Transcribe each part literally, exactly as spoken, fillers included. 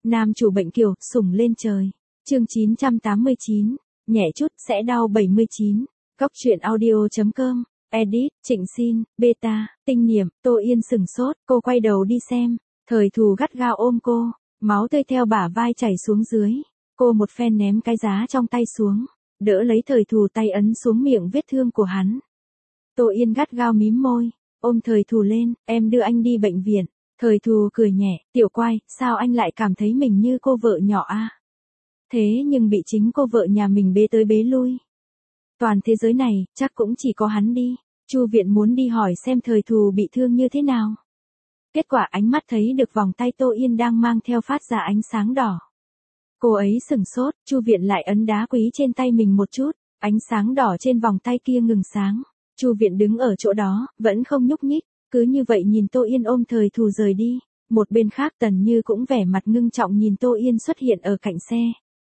Nam chủ bệnh kiều, sủng lên trời. Chương chín trăm tám mươi chín, nhẹ chút sẽ đau bảy mươi chín. Góc truyện audio chấm com. Edit, Trịnh Xin, Beta, Tinh Niệm. Tô Yên sửng sốt, cô quay đầu đi xem. Thời Thù gắt gao ôm cô, máu tươi theo bả vai chảy xuống dưới. Cô một phen ném cái giá trong tay xuống, đỡ lấy Thời Thù tay ấn xuống miệng vết thương của hắn. Tô Yên gắt gao mím môi, ôm Thời Thù lên, em đưa anh đi bệnh viện. Thời Thù cười nhẹ, tiểu quai, sao anh lại cảm thấy mình như cô vợ nhỏ a? Thế nhưng bị chính cô vợ nhà mình bế tới bế lui. Toàn thế giới này, chắc cũng chỉ có hắn đi. Chu Viện muốn đi hỏi xem Thời Thù bị thương như thế nào. Kết quả ánh mắt thấy được vòng tay Tô Yên đang mang theo phát ra ánh sáng đỏ. Cô ấy sửng sốt, Chu Viện lại ấn đá quý trên tay mình một chút, ánh sáng đỏ trên vòng tay kia ngừng sáng. Chu Viện đứng ở chỗ đó, vẫn không nhúc nhích, cứ như vậy nhìn Tô Yên ôm Thời Thù rời đi. Một bên khác Tần Như cũng vẻ mặt ngưng trọng nhìn Tô Yên xuất hiện ở cạnh xe.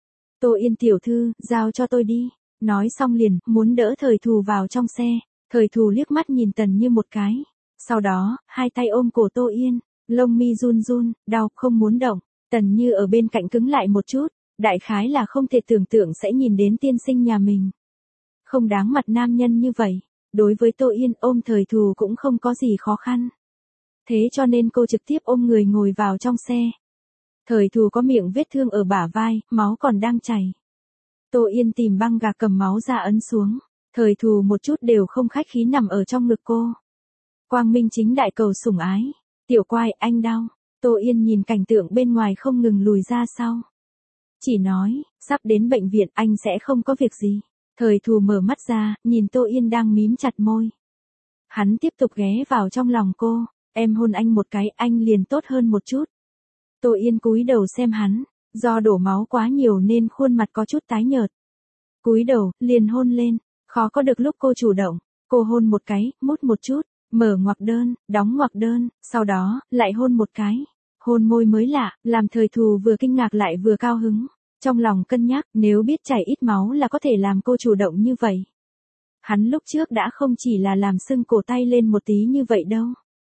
Tô Yên tiểu thư, giao cho tôi đi. Nói xong liền, muốn đỡ Thời Thù vào trong xe. Thời Thù liếc mắt nhìn Tần Như một cái. Sau đó, hai tay ôm cổ Tô Yên, lông mi run run, đau, không muốn động. Tần Như ở bên cạnh cứng lại một chút, đại khái là không thể tưởng tượng sẽ nhìn đến tiên sinh nhà mình. Không đáng mặt nam nhân như vậy. Đối với Tô Yên ôm Thời Thù cũng không có gì khó khăn. Thế cho nên cô trực tiếp ôm người ngồi vào trong xe. Thời Thù có miệng vết thương ở bả vai, máu còn đang chảy. Tô Yên tìm băng gạc cầm máu ra ấn xuống. Thời Thù một chút đều không khách khí nằm ở trong ngực cô. Quang minh chính đại cầu sủng ái. Tiểu quai, anh đau. Tô Yên nhìn cảnh tượng bên ngoài không ngừng lùi ra sau. Chỉ nói, sắp đến bệnh viện anh sẽ không có việc gì. Thời Thù mở mắt ra, nhìn Tô Yên đang mím chặt môi. Hắn tiếp tục ghé vào trong lòng cô, em hôn anh một cái anh liền tốt hơn một chút. Tô Yên cúi đầu xem hắn, do đổ máu quá nhiều nên khuôn mặt có chút tái nhợt. Cúi đầu, liền hôn lên, khó có được lúc cô chủ động, cô hôn một cái, mút một chút, mở ngoặc đơn, đóng ngoặc đơn, sau đó, lại hôn một cái. Hôn môi mới lạ, làm Thời Thù vừa kinh ngạc lại vừa cao hứng. Trong lòng cân nhắc, nếu biết chảy ít máu là có thể làm cô chủ động như vậy. Hắn lúc trước đã không chỉ là làm sưng cổ tay lên một tí như vậy đâu.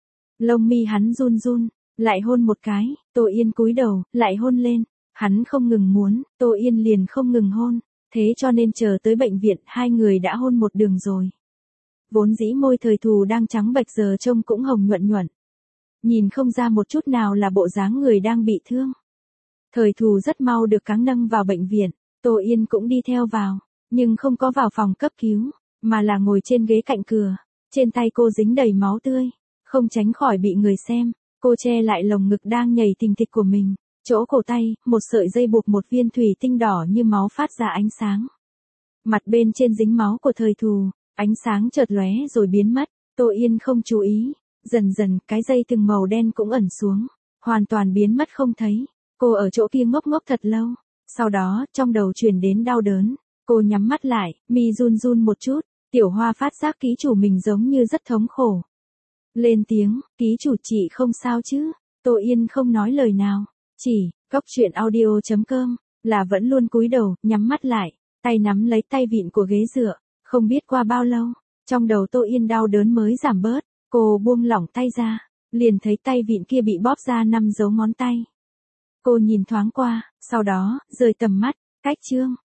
Lông mi hắn run run, lại hôn một cái, Tô Yên cúi đầu, lại hôn lên. Hắn không ngừng muốn, Tô Yên liền không ngừng hôn. Thế cho nên chờ tới bệnh viện, hai người đã hôn một đường rồi. Vốn dĩ môi Thời Thù đang trắng bệch giờ trông cũng hồng nhuận nhuận. Nhìn không ra một chút nào là bộ dáng người đang bị thương. Thời Thù rất mau được cáng nâng vào bệnh viện, Tô Yên cũng đi theo vào, nhưng không có vào phòng cấp cứu, mà là ngồi trên ghế cạnh cửa. Trên tay cô dính đầy máu tươi, không tránh khỏi bị người xem, cô che lại lồng ngực đang nhảy thình thịch của mình, chỗ cổ tay, một sợi dây buộc một viên thủy tinh đỏ như máu phát ra ánh sáng. Mặt bên trên dính máu của Thời Thù, ánh sáng chợt lóe rồi biến mất, Tô Yên không chú ý, dần dần cái dây từng màu đen cũng ẩn xuống, hoàn toàn biến mất không thấy. Cô ở chỗ kia ngốc ngốc thật lâu, sau đó, trong đầu truyền đến đau đớn, cô nhắm mắt lại, mi run run một chút, Tiểu Hoa phát giác ký chủ mình giống như rất thống khổ. Lên tiếng, ký chủ chị không sao chứ, Tô Yên không nói lời nào, chỉ, góc truyện audio chấm com, là vẫn luôn cúi đầu, nhắm mắt lại, tay nắm lấy tay vịn của ghế dựa, không biết qua bao lâu, trong đầu Tô Yên đau đớn mới giảm bớt, cô buông lỏng tay ra, liền thấy tay vịn kia bị bóp ra năm dấu ngón tay. Cô nhìn thoáng qua, sau đó, rời tầm mắt, cách chương.